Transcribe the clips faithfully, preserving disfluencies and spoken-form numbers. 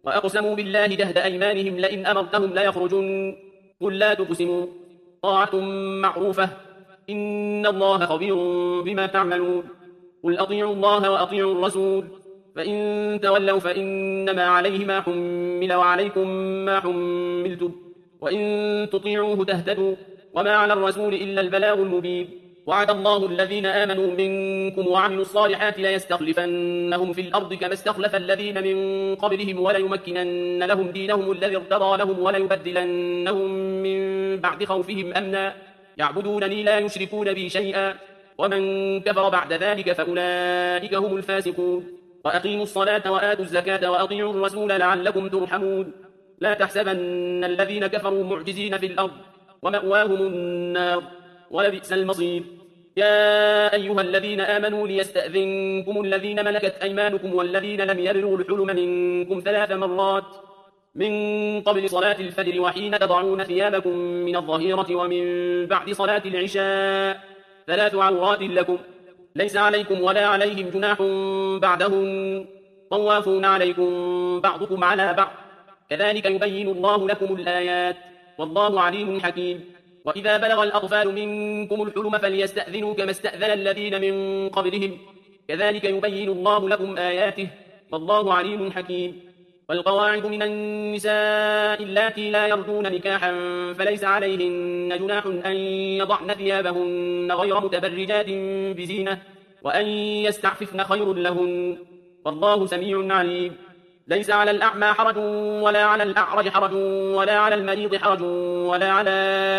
وأقسموا بالله جهد أيمانهم لئن أمرتهم ليخرجن قل لا تقسموا طاعة معروفة إن الله خبير بما تعملون قل أطيعوا الله وأطيعوا الرسول فإن تولوا فإنما عليه ما حمل وعليكم ما حملتم وإن تطيعوه تهتدوا وما على الرسول إلا البلاغ المبين وعد الله الذين آمنوا منكم وعملوا الصالحات ليستخلفنهم في الأرض كما استخلف الذين من قبلهم وليمكنن لهم دينهم الذي ارتضى لهم وليبدلنهم من بعد خوفهم أمنا يعبدونني لا يشركون بي شيئا ومن كفر بعد ذلك فأولئك هم الفاسقون وأقيموا الصلاة وآتوا الزكاة وأطيعوا الرسول لعلكم ترحمون لا تحسبن الذين كفروا معجزين في الأرض ومأواهم النار ولبئس المصير يا أيها الذين آمنوا ليستأذنكم الذين ملكت أيمانكم والذين لم يبلغوا الحلم منكم ثلاث مرات من قبل صلاة الفجر وحين تضعون ثيابكم من الظهيرة ومن بعد صلاة العشاء ثلاث عورات لكم ليس عليكم ولا عليهم جناح بعدهن طوافون عليكم بعضكم على بعض كذلك يبين الله لكم الآيات والله عليم حكيم وإذا بلغ الأطفال منكم الحلم فليستأذنوا كما استأذن الذين من قبلهم كذلك يبين الله لكم آياته والله عليم حكيم والقواعد من النساء اللاتي لا يرجون نكاحا فليس عليهن جناح أن يضعن ثيابهن غير متبرجات بزينة وأن يستعففن خير لهن والله سميع عليم ليس على الأعمى حرج ولا على الأعرج حرج ولا على المريض حرج ولا على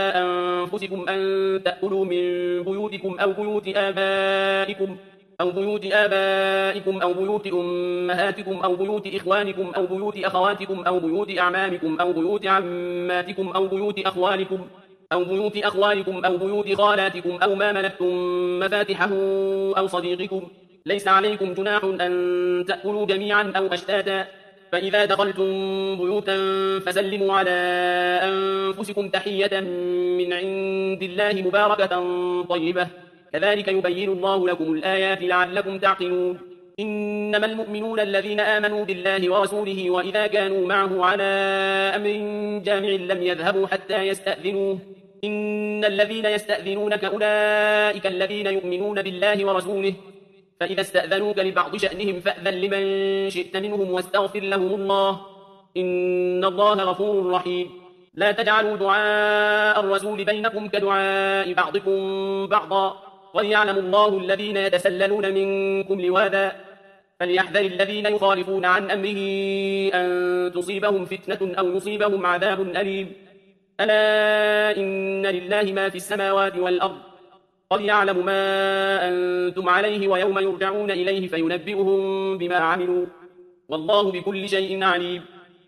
أنفسكم أن تأكلوا من بيوتكم أو بيوت آبائكم أو بيوت آبائكم أو بيوت أمهاتكم أو بيوت إخوانكم أو بيوت أخواتكم أو بيوت أعمامكم أو بيوت عماتكم أو بيوت أخوالكم أو بيوت أخوالكم أو بيوت خالاتكم أو ما ملكتم مفاتحه أو صديقكم ليس عليكم جناح أن تأكلوا جميعا أو أشتاتا فإذا دخلتم بيوتا فسلموا على أنفسكم تحية من عند الله مباركة طيبة كذلك يبين الله لكم الآيات لعلكم تعقلون إنما المؤمنون الذين آمنوا بالله ورسوله وإذا كانوا معه على أمر جامع لم يذهبوا حتى يستأذنوه إن الذين يستأذنونك أولئك الذين يؤمنون بالله ورسوله فإذا استأذنوك لبعض شأنهم فأذن لمن شئت منهم واستغفر لهم الله إن الله غفور رحيم لا تجعلوا دعاء الرسول بينكم كدعاء بعضكم بعضا وليعلم الله الذين يتسللون منكم لواذا فليحذر الذين يخالفون عن أمره أن تصيبهم فتنة أو يصيبهم عذاب أليم ألا إن لله ما في السماوات والأرض قد يعلم ما أنتم عليه ويوم يرجعون إليه فينبئهم بما عملوا والله بكل شيء عليم